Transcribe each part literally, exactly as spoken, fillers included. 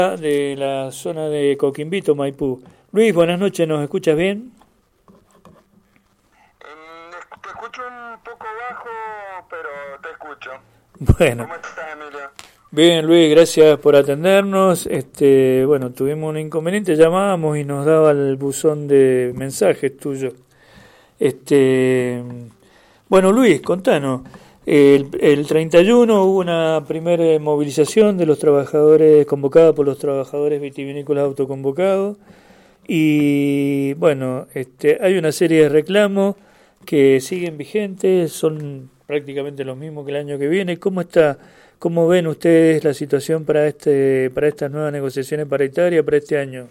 de la zona de Coquimbito, Maipú. Luis, buenas noches, ¿nos escuchas bien? Te escucho un poco bajo, pero te escucho. Bueno. ¿Cómo estás, Emilio? Bien, Luis, gracias por atendernos. Este, bueno, tuvimos un inconveniente, llamábamos y nos daba el buzón de mensajes tuyo. Este, bueno, Luis, contanos. El, el treinta y uno hubo una primera movilización de los trabajadores, convocada por los trabajadores vitivinícolas autoconvocados, y bueno, este, hay una serie de reclamos que siguen vigentes, son prácticamente los mismos que el año que viene. ¿Cómo está, cómo ven ustedes la situación para este, para estas nuevas negociaciones paritarias para este año?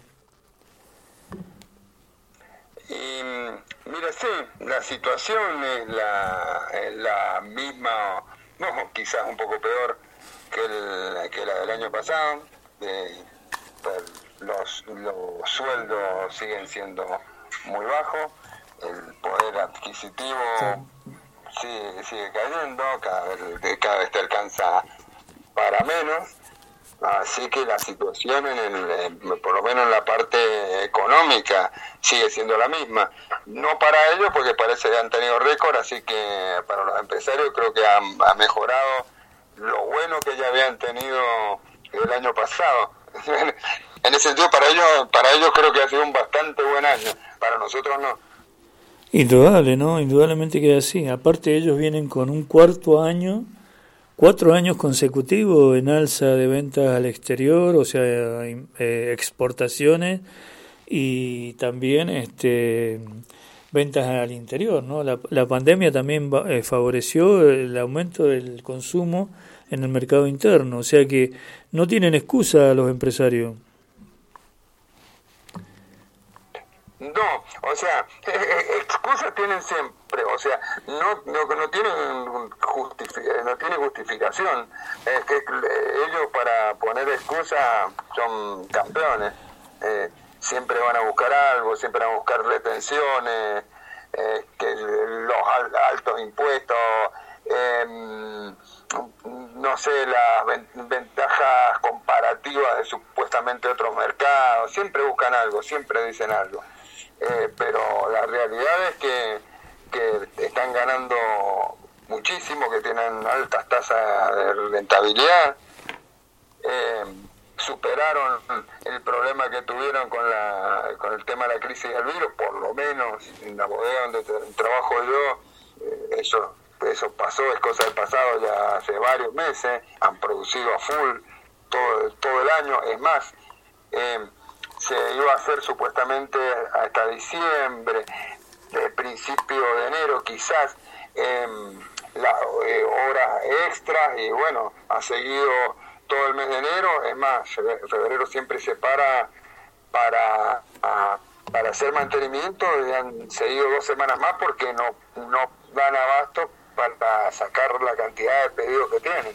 Y, mira, sí, la situación es la, es la misma, no, quizás un poco peor que, el, que la del año pasado. De, los, los sueldos siguen siendo muy bajos, el poder adquisitivo sí. sigue, sigue cayendo, cada vez, cada vez te alcanza para menos. Así que la situación, en el, por lo menos en la parte económica, sigue siendo la misma. No para ellos, porque parece que han tenido récord, así que para los empresarios creo que han, ha mejorado lo bueno que ya habían tenido el año pasado. En ese sentido, para ellos, para ellos creo que ha sido un bastante buen año. Para nosotros no. Indudable, ¿no? Indudablemente que es así. Aparte, ellos vienen con un cuarto año... Cuatro años consecutivos en alza de ventas al exterior, o sea, eh, exportaciones y también este, ventas al interior, ¿no? La, la pandemia también eh, favoreció el aumento del consumo en el mercado interno, o sea que no tienen excusa los empresarios. No, o sea, excusas tienen siempre, o sea, no no, no tienen justific- no tiene justificación. Es que ellos para poner excusas son campeones. Eh, siempre van a buscar algo, siempre van a buscar retenciones, eh, que los al- altos impuestos, eh, no sé, las ven- ventajas comparativas de supuestamente otros mercados. Siempre buscan algo, siempre dicen algo. Eh, pero la realidad es que, que están ganando muchísimo, que tienen altas tasas de rentabilidad, eh, superaron el problema que tuvieron con la con el tema de la crisis del virus, por lo menos en la bodega donde tra- trabajo yo, eh, eso, eso pasó, es cosa del pasado ya hace varios meses, han producido a full todo, todo el año, es más, eh, se iba a hacer supuestamente hasta diciembre, de principio de enero quizás, eh, las eh, horas extras, y bueno, ha seguido todo el mes de enero. Es más, febrero siempre se para para, a, para hacer mantenimiento, y han seguido dos semanas más porque no, no dan abasto para sacar la cantidad de pedidos que tienen.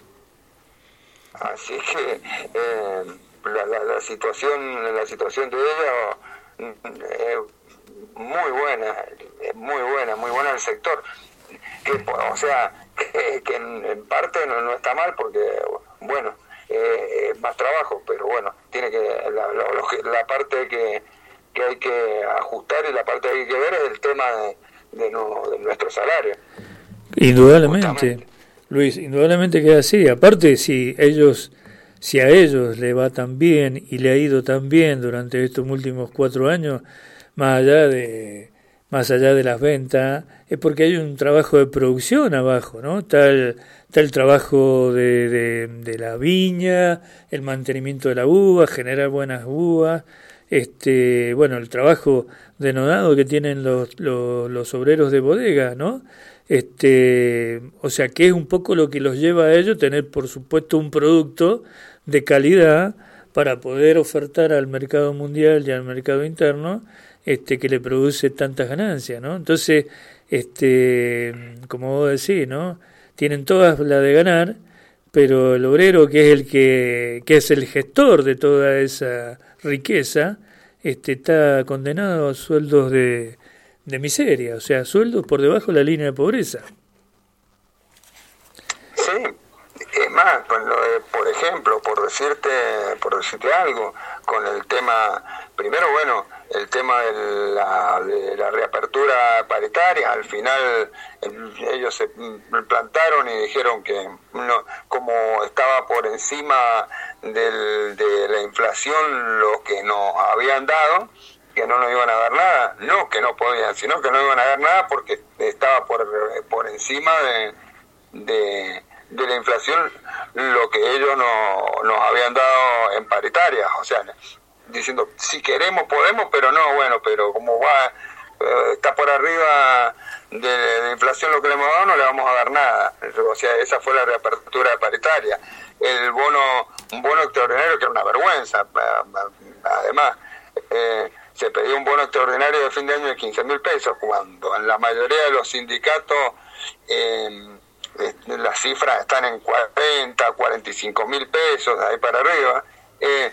Así que eh, La, la, la situación la situación de ellos es muy buena, es muy buena, muy buena el sector. Que, o sea, que, que en, en parte no, no está mal porque, bueno, eh, es más trabajo, pero bueno, tiene que la, la, la parte que, que hay que ajustar y la parte que hay que ver es el tema de, de, no, de nuestro salario. Indudablemente, justamente. Luis, indudablemente que es así. Aparte, si ellos... Si a ellos le va tan bien y le ha ido tan bien durante estos últimos cuatro años, más allá de más allá de las ventas, es porque hay un trabajo de producción abajo, ¿no? Está el, está el trabajo de, de, de la viña, el mantenimiento de la uva, generar buenas uvas, este, bueno, el trabajo denodado que tienen los, los, los obreros de bodega, ¿no? Este, o sea que es un poco lo que los lleva a ellos tener, por supuesto, un producto de calidad para poder ofertar al mercado mundial y al mercado interno, este, que le produce tantas ganancias, ¿no? Entonces, este, como vos decís, ¿no? Tienen todas la de ganar, pero el obrero, que es el que, que es el gestor de toda esa riqueza, este, está condenado a sueldos de de miseria, o sea, sueldos por debajo de la línea de pobreza. Sí, es más, por ejemplo, por decirte, por decirte algo, con el tema, primero, bueno, el tema de la, de la reapertura paritaria, al final ellos se plantaron y dijeron que no, como estaba por encima del, de la inflación lo que nos habían dado, que no nos iban a dar nada, no que no podían, sino que no iban a dar nada porque estaba por, por encima de, de, de la inflación lo que ellos no, nos habían dado en paritaria, o sea, diciendo si queremos podemos, pero no, bueno, pero como va eh, está por arriba de, de la inflación lo que le hemos dado, no le vamos a dar nada, o sea, esa fue la reapertura paritaria. El bono, un bono extraordinario que era una vergüenza, además, eh, se pedía un bono extraordinario de fin de año de quince mil pesos, cuando en la mayoría de los sindicatos eh, las cifras están en cuarenta, cuarenta y cinco mil pesos, de ahí para arriba. Eh,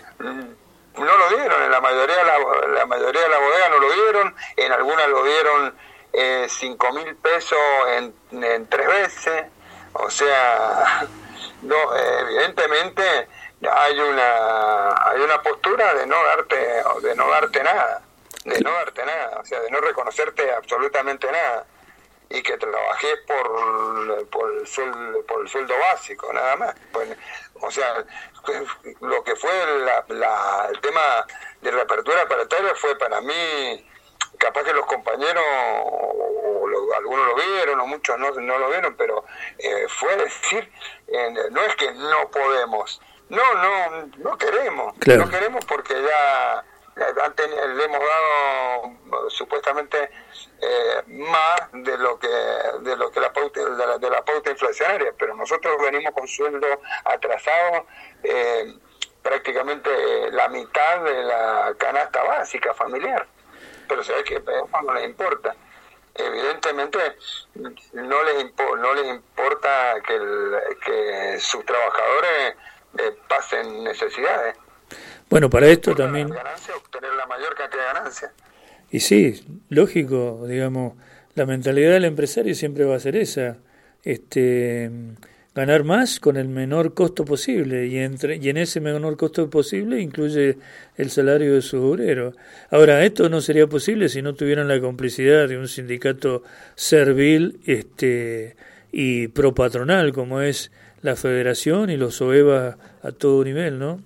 no lo dieron, en la mayoría de la, la mayoría de la bodega no lo dieron, en algunas lo dieron eh, cinco mil pesos en, en tres veces, o sea, no, eh, evidentemente hay una hay una postura de no darte de no darte nada de no darte nada o sea de no reconocerte absolutamente nada y que trabajes por por el sueldo por el sueldo básico nada más, pues, o sea, lo que fue la, la, el tema de reapertura paritaria fue para mí, capaz que los compañeros o, o lo, algunos lo vieron o muchos no, no lo vieron, pero eh, fue decir, eh, no es que no podemos, no, no, no queremos, claro. No queremos porque ya le hemos dado supuestamente eh, más de lo que de lo que la pauta de la, de la pauta inflacionaria, pero nosotros venimos con sueldo atrasado, eh, prácticamente la mitad de la canasta básica familiar, pero se ve que eso no les importa. Evidentemente no les impo, no les importa que el, que sus trabajadores eh, pasen necesidades. Bueno, para esto también... La ganancia, obtener la mayor cantidad de ganancias. Y sí, lógico, digamos, la mentalidad del empresario siempre va a ser esa, este, ganar más con el menor costo posible, y, entre, y en ese menor costo posible incluye el salario de sus obreros. Ahora, esto no sería posible si no tuvieran la complicidad de un sindicato servil este, y propatronal, como es la Federación y los OEVA a todo nivel, ¿no?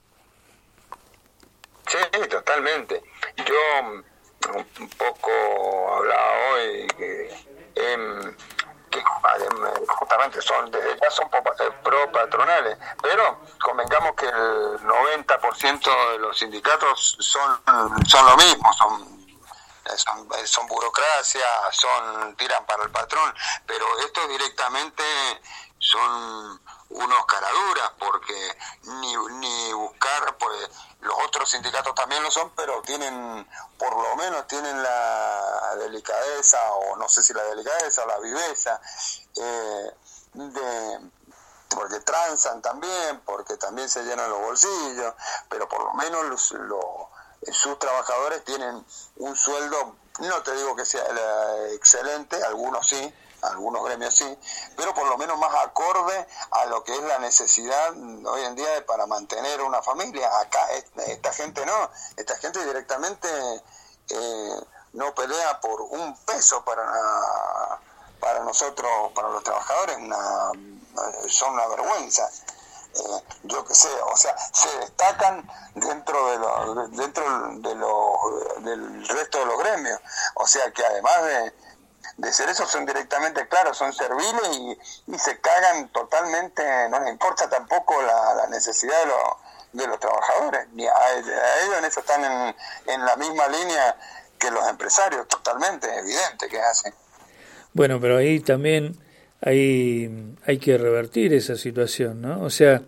Sí, totalmente. Yo un poco hablaba hoy que, eh, que justamente son desde ya son pro patronales, pero convengamos que el noventa por ciento de los sindicatos son son lo mismo, son son, son burocracia, son tiran para el patrón, pero estos directamente son unos caraduras, porque ni ni buscar, pues los otros sindicatos también lo son, pero tienen, por lo menos tienen la delicadeza, o no sé si la delicadeza o la viveza, eh, de, porque transan también, porque también se llenan los bolsillos, pero por lo menos los, los, sus trabajadores tienen un sueldo, no te digo que sea excelente, algunos sí, algunos gremios sí, pero por lo menos más acorde a lo que es la necesidad hoy en día de, para mantener una familia. Acá esta gente no, esta gente directamente eh, no pelea por un peso para para nosotros, para los trabajadores, una, son una vergüenza. Eh, yo qué sé, o sea, se destacan dentro de los dentro de los del resto de los gremios, o sea que además de de ser eso son directamente, claro, son serviles y, y se cagan totalmente, no les importa tampoco la, la necesidad de los, de los trabajadores, ni a, a ellos en eso están en, en la misma línea que los empresarios, totalmente evidente que hacen. Bueno, pero ahí también hay, hay que revertir esa situación, ¿no? O sea,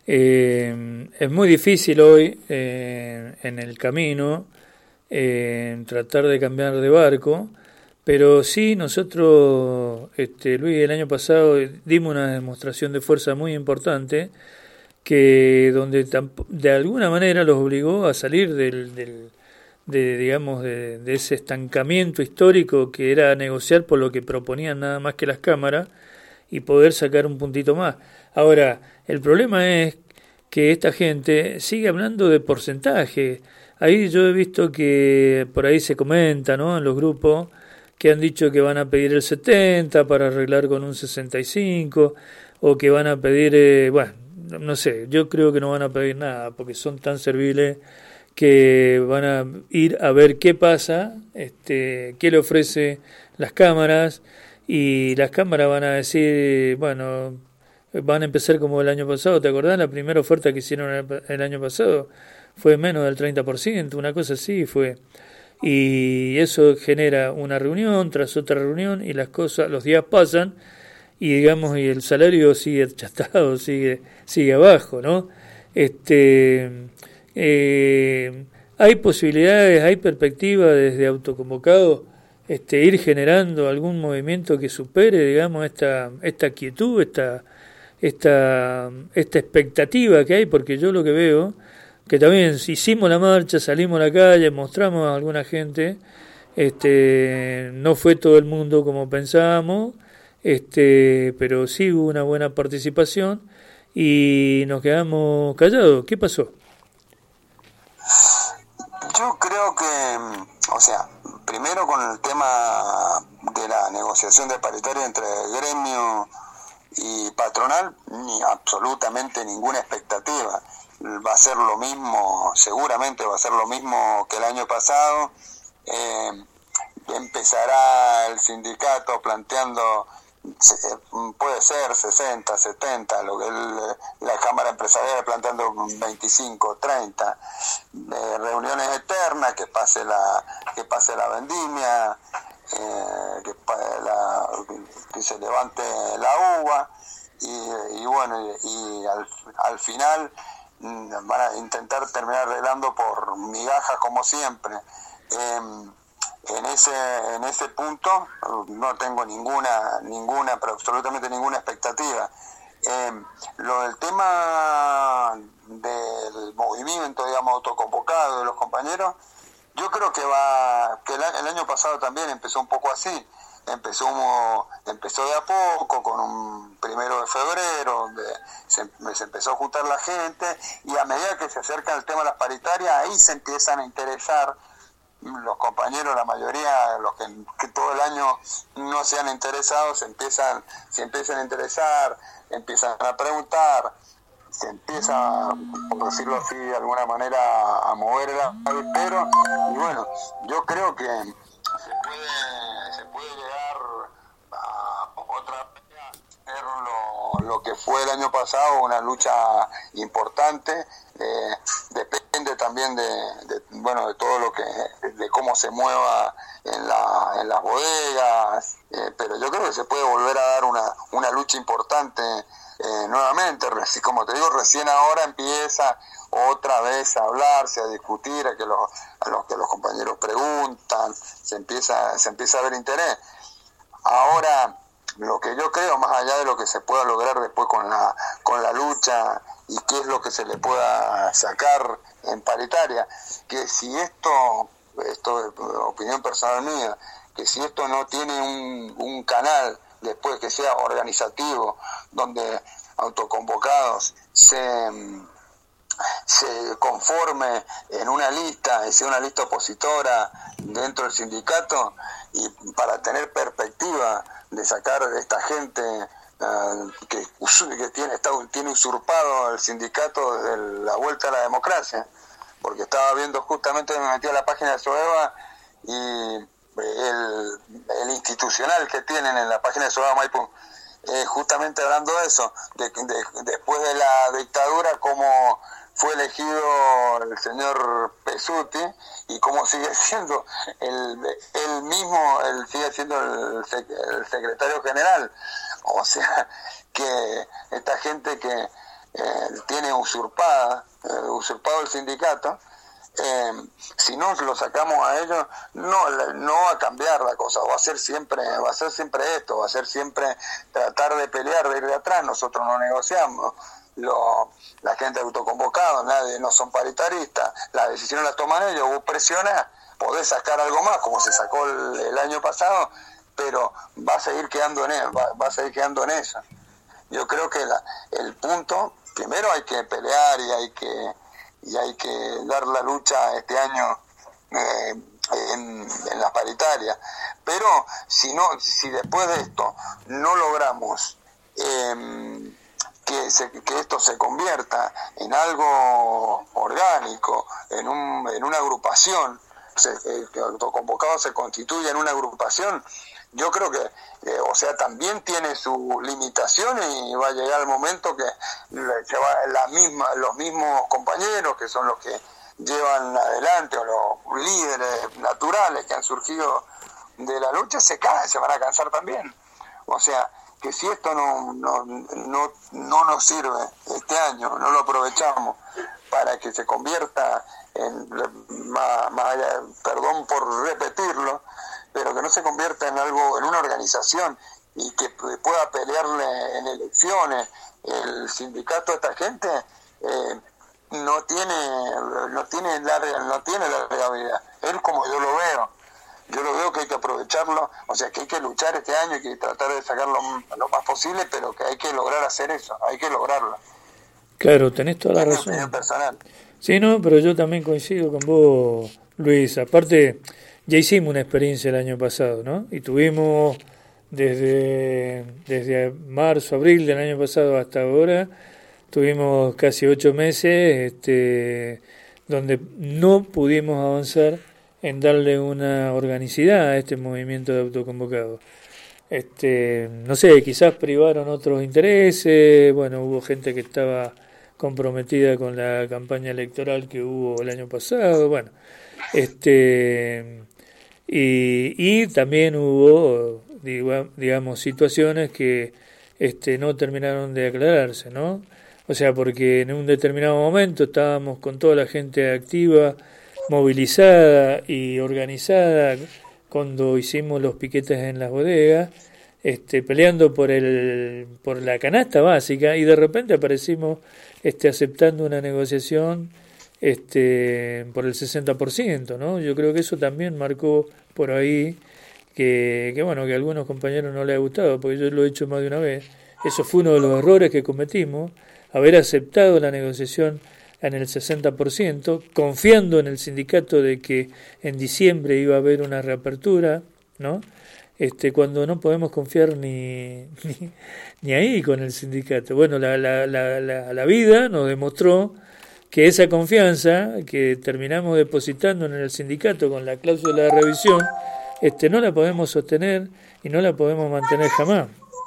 eh, es muy difícil hoy eh, en el camino eh, tratar de cambiar de barco. Pero sí, nosotros, este, Luis, el año pasado dimos una demostración de fuerza muy importante que donde de alguna manera los obligó a salir del, del de digamos de, de ese estancamiento histórico que era negociar por lo que proponían nada más que las cámaras y poder sacar un puntito más. Ahora, el problema es que esta gente sigue hablando de porcentaje. Ahí yo he visto que por ahí se comenta, ¿no?, en los grupos, que han dicho que van a pedir el setenta para arreglar con un sesenta y cinco, o que van a pedir, eh, bueno, no sé, yo creo que no van a pedir nada, porque son tan serviles que van a ir a ver qué pasa, este, qué le ofrece las cámaras, y las cámaras van a decir, bueno, van a empezar como el año pasado. ¿Te acordás? La primera oferta que hicieron el, el año pasado fue menos del treinta por ciento, una cosa así fue. Y eso genera una reunión tras otra reunión, y las cosas, los días pasan, y digamos, y el salario sigue achatado, sigue, sigue abajo, ¿no? Este, eh, hay posibilidades, hay perspectivas desde autoconvocados, este, ir generando algún movimiento que supere, digamos, esta, esta quietud, esta, esta, esta expectativa que hay, porque yo lo que veo, que también hicimos la marcha, salimos a la calle, mostramos a alguna gente, este, no fue todo el mundo como pensábamos, este, pero sí hubo una buena participación y nos quedamos callados. ¿Qué pasó? Yo creo que, o sea, primero con el tema de la negociación de paritaria entre gremio y patronal, ni absolutamente ninguna expectativa. Va a ser lo mismo, seguramente va a ser lo mismo que el año pasado. Eh, empezará el sindicato planteando, puede ser sesenta, setenta, lo que el, la Cámara Empresarial planteando veinticinco, treinta, eh, reuniones eternas, que pase la que pase la vendimia, eh, que, la, que se levante la uva, y, y bueno, y, y al, al final van a intentar terminar arreglando por migajas como siempre. Eh, en ese en ese punto no tengo ninguna ninguna pero absolutamente ninguna expectativa. Eh, lo del tema del movimiento, digamos, autoconvocado de los compañeros, yo creo que va que el, el año pasado también empezó un poco así. Empezó empezó de a poco, con un primero de febrero, donde se, se empezó a juntar la gente, y a medida que se acerca el tema de las paritarias, ahí se empiezan a interesar los compañeros, la mayoría, los que, que todo el año no se han interesado, se empiezan, se empiezan a interesar, empiezan a preguntar, se empieza, por decirlo así, de alguna manera a mover el avispero, y bueno, yo creo que se puede, se puede llegar a otra vez a hacer lo, lo que fue el año pasado, una lucha importante. Eh, depende también de, de bueno de todo lo que de cómo se mueva en la en las bodegas, eh, pero yo creo que se puede volver a dar una una lucha importante eh, nuevamente. Como te digo, recién ahora empieza otra vez a hablarse, a discutir, a que los a los que los compañeros preguntan, se empieza se empieza a ver interés. Ahora, lo que yo creo, más allá de lo que se pueda lograr después con la con la lucha y qué es lo que se le pueda sacar en paritaria, que si esto, esto es opinión personal mía, que si esto no tiene un, un canal después que sea organizativo, donde autoconvocados se, se conforme en una lista, y sea una lista opositora dentro del sindicato, y para tener perspectiva de sacar a esta gente Uh, que, que tiene, está, tiene usurpado el sindicato desde la vuelta a la democracia, porque estaba viendo, justamente me metí a la página de SOEVA, y el, el institucional que tienen en la página de SOEVA Maipú, eh, justamente hablando de eso, de, de, después de la dictadura, cómo fue elegido el señor Pesuti y cómo sigue siendo el, el mismo, él sigue siendo el, el secretario general. O sea, que esta gente que eh, tiene usurpada, eh, usurpado el sindicato, eh, si no lo sacamos a ellos, no no va a cambiar la cosa, va a ser siempre, va a ser siempre esto, va a ser siempre tratar de pelear, de ir de atrás. Nosotros no negociamos, lo, la gente autoconvocada, nadie, no son paritaristas, las decisiones las toman ellos, vos presionás, podés sacar algo más, como se sacó el, el año pasado, pero va a seguir quedando en él, va, va a seguir quedando en eso. Yo creo que la, el punto, primero hay que pelear y hay que y hay que dar la lucha este año eh, en, en las paritarias, pero si no, si después de esto no logramos eh, que, se, que esto se convierta en algo orgánico, en, un, en una agrupación, se, eh, que autoconvocado se constituya en una agrupación, yo creo que, eh, o sea, también tiene sus limitaciones y va a llegar el momento que se va, la misma, los mismos compañeros que son los que llevan adelante, o los líderes naturales que han surgido de la lucha, se caen, se van a cansar también. O sea, que si esto no, no, no, no nos sirve este año, no lo aprovechamos para que se convierta en, más, más allá, perdón por repetirlo, pero que no se convierta en algo, en una organización y que pueda pelearle en elecciones. El sindicato de esta gente eh, no tiene no tiene larga, no tiene larga vida. Es como yo lo veo. Yo lo veo que hay que aprovecharlo, o sea que hay que luchar este año y que tratar de sacarlo lo más posible, pero que hay que lograr hacer eso, hay que lograrlo. Claro, tenés toda la es razón. Mi opinión personal. Sí, no, pero yo también coincido con vos, Luis. Aparte, ya hicimos una experiencia el año pasado, ¿no? Y tuvimos desde, desde marzo, abril del año pasado hasta ahora, tuvimos casi ocho meses este, donde no pudimos avanzar en darle una organicidad a este movimiento de autoconvocados. Este, no sé, quizás privaron otros intereses, bueno, hubo gente que estaba comprometida con la campaña electoral que hubo el año pasado, bueno, este y, y también hubo digamos situaciones que este no terminaron de aclararse, ¿no? O sea, porque en un determinado momento estábamos con toda la gente activa, movilizada y organizada cuando hicimos los piquetes en las bodegas, este, peleando por el por la canasta básica, y de repente aparecimos este, aceptando una negociación este, por el sesenta por ciento, ¿no? Yo creo que eso también marcó por ahí que, que bueno, que a algunos compañeros no les ha gustado, porque yo lo he hecho más de una vez. Eso fue uno de los errores que cometimos, haber aceptado la negociación en el sesenta por ciento, confiando en el sindicato de que en diciembre iba a haber una reapertura, ¿no? Este, cuando no podemos confiar ni, ni, ni ahí con el sindicato. Bueno, la, la, la, la, la vida nos demostró que esa confianza que terminamos depositando en el sindicato con la cláusula de revisión, este, no la podemos sostener y no la podemos mantener jamás.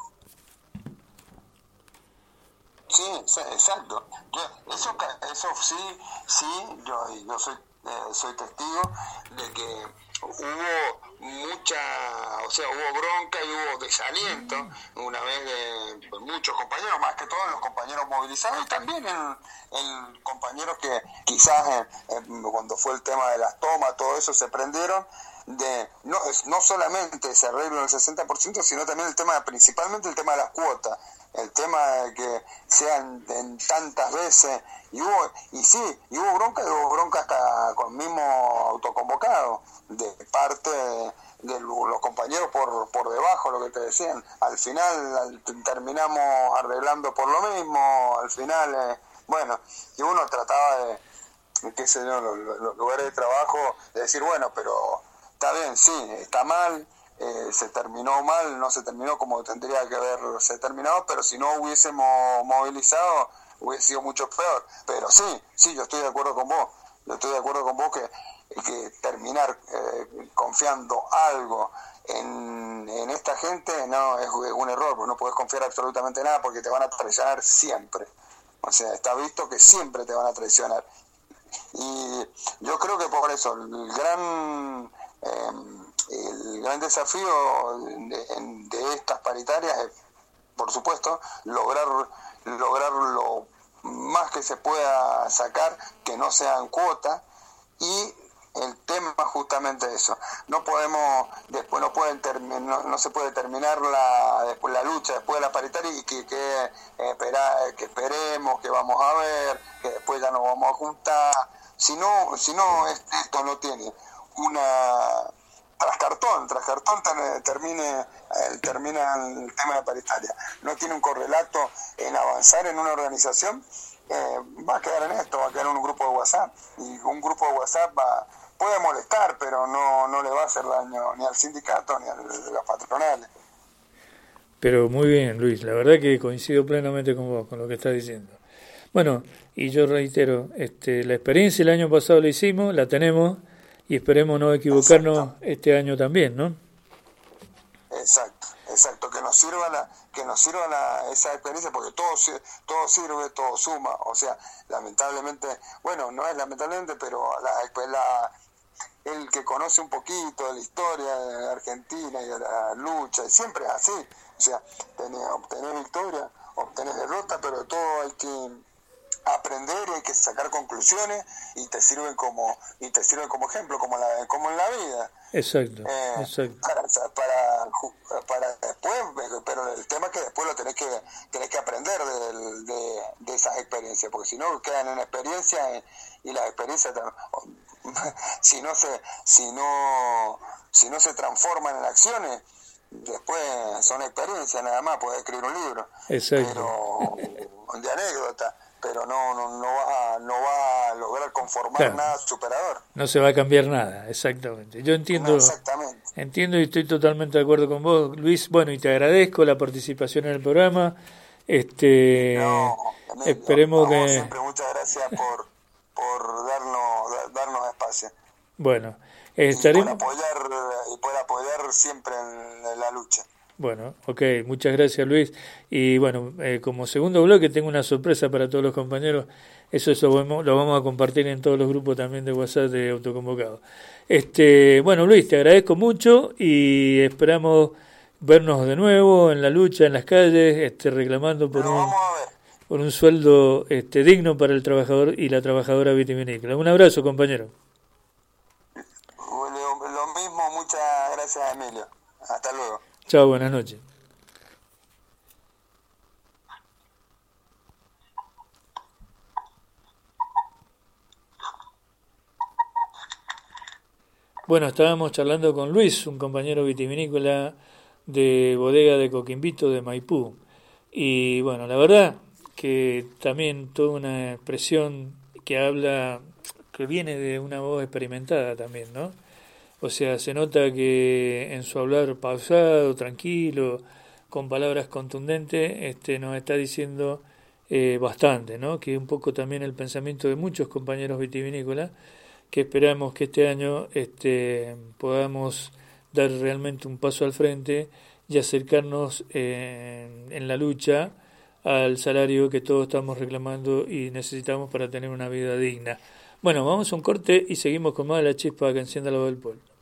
Sí, sí, exacto. Yo, eso, eso sí, sí, yo, yo soy, eh, soy testigo de que hubo mucha, o sea, hubo bronca y hubo desaliento una vez de, de muchos compañeros, más que todos los compañeros movilizados, y también en, en compañeros que quizás eh, eh, cuando fue el tema de las tomas, todo eso se prendieron, de no, no solamente ese arreglo del sesenta por ciento, sino también el tema, principalmente el tema de las cuotas, el tema de que sean en tantas veces, y hubo, y sí, y hubo bronca, y hubo bronca hasta con el mismo autoconvocado, de parte de, de los compañeros por, por debajo, lo que te decían. Al final terminamos arreglando por lo mismo, al final, eh, bueno, y uno trataba de, qué sé yo, los, los lugares de trabajo, de decir, bueno, pero está bien, sí, está mal, eh, se terminó mal, no se terminó como tendría que haberse terminado, pero si no hubiésemos movilizado, hubiese sido mucho peor. Pero sí, sí, yo estoy de acuerdo con vos, yo estoy de acuerdo con vos que, que terminar eh, confiando algo en, en esta gente no es un error, porque no puedes confiar absolutamente nada porque te van a traicionar siempre. O sea, está visto que siempre te van a traicionar. Y yo creo que por eso el gran eh, el gran desafío de, de estas paritarias es, por supuesto, lograr lograr lo más que se pueda sacar, que no sean cuotas, y el tema justamente eso. No podemos, después no pueden termi- no, no se puede terminar la después la lucha después de la paritaria y que, que, eh, espera, que esperemos, que vamos a ver, que después ya nos vamos a juntar. Si no, si no esto no tiene una tras cartón, tras cartón ter, termine, eh, termina el tema de paritaria. No tiene un correlato en avanzar en una organización, eh, va a quedar en esto, va a quedar en un grupo de WhatsApp. Y un grupo de WhatsApp va, puede molestar, pero no, no le va a hacer daño ni al sindicato ni a las patronales. Pero muy bien, Luis, la verdad que coincido plenamente con vos, con lo que estás diciendo. Bueno, y yo reitero, este, la experiencia el año pasado la hicimos, la tenemos, y esperemos no equivocarnos exacto. Este año también, ¿no? Exacto, exacto, que nos sirva la, que nos sirva la, esa experiencia, porque todo, todo sirve, todo suma, o sea, lamentablemente, bueno, no es lamentablemente, pero la, la, el que conoce un poquito de la historia de Argentina y de la lucha, y siempre es así, o sea, tenés, obtenés victoria, obtenés derrota, pero de todo hay que aprender y hay que sacar conclusiones y te sirven como y te sirven como ejemplo, como la como en la vida. Exacto, eh, exacto. Para, para para después, pero el tema es que después lo tenés que tenés que aprender de, de, de esas experiencias, porque si no quedan en experiencia y, y las experiencias si no se si no si no se transforman en acciones, después son experiencias nada más, podés escribir un libro. Exacto. Pero de anécdota, pero no no no va no va a lograr conformar claro. Nada superador. No se va a cambiar nada, exactamente. Yo entiendo, no, exactamente. entiendo y estoy totalmente de acuerdo con vos, Luis. Bueno, y te agradezco la participación en el programa. Este, no, Emilio, esperemos que siempre muchas gracias por por darnos darnos espacio. Bueno, estaremos y por apoyar y por apoyar siempre en, en la lucha. Bueno, ok, muchas gracias Luis. Y bueno, eh, como segundo bloque tengo una sorpresa para todos los compañeros. Eso, eso lo vamos a compartir en todos los grupos también de WhatsApp de Autoconvocados. Este, bueno Luis, te agradezco mucho y esperamos vernos de nuevo en la lucha, en las calles, este, reclamando por un, por un sueldo este, digno para el trabajador y la trabajadora vitivinícola. Un abrazo, compañero. Lo, lo mismo, muchas gracias Emilio. Hasta luego. Chao, buenas noches. Bueno, estábamos charlando con Luis, un compañero vitivinícola de bodega de Coquimbito de Maipú. Y bueno, la verdad que también toda una expresión que habla, que viene de una voz experimentada también, ¿no? O sea, se nota que en su hablar pausado, tranquilo, con palabras contundentes, este, nos está diciendo eh, bastante, ¿no? Que un poco también el pensamiento de muchos compañeros vitivinícolas, que esperamos que este año este, podamos dar realmente un paso al frente y acercarnos eh, en la lucha al salario que todos estamos reclamando y necesitamos para tener una vida digna. Bueno, vamos a un corte y seguimos con más de La Chispa que encienda la voz del pueblo.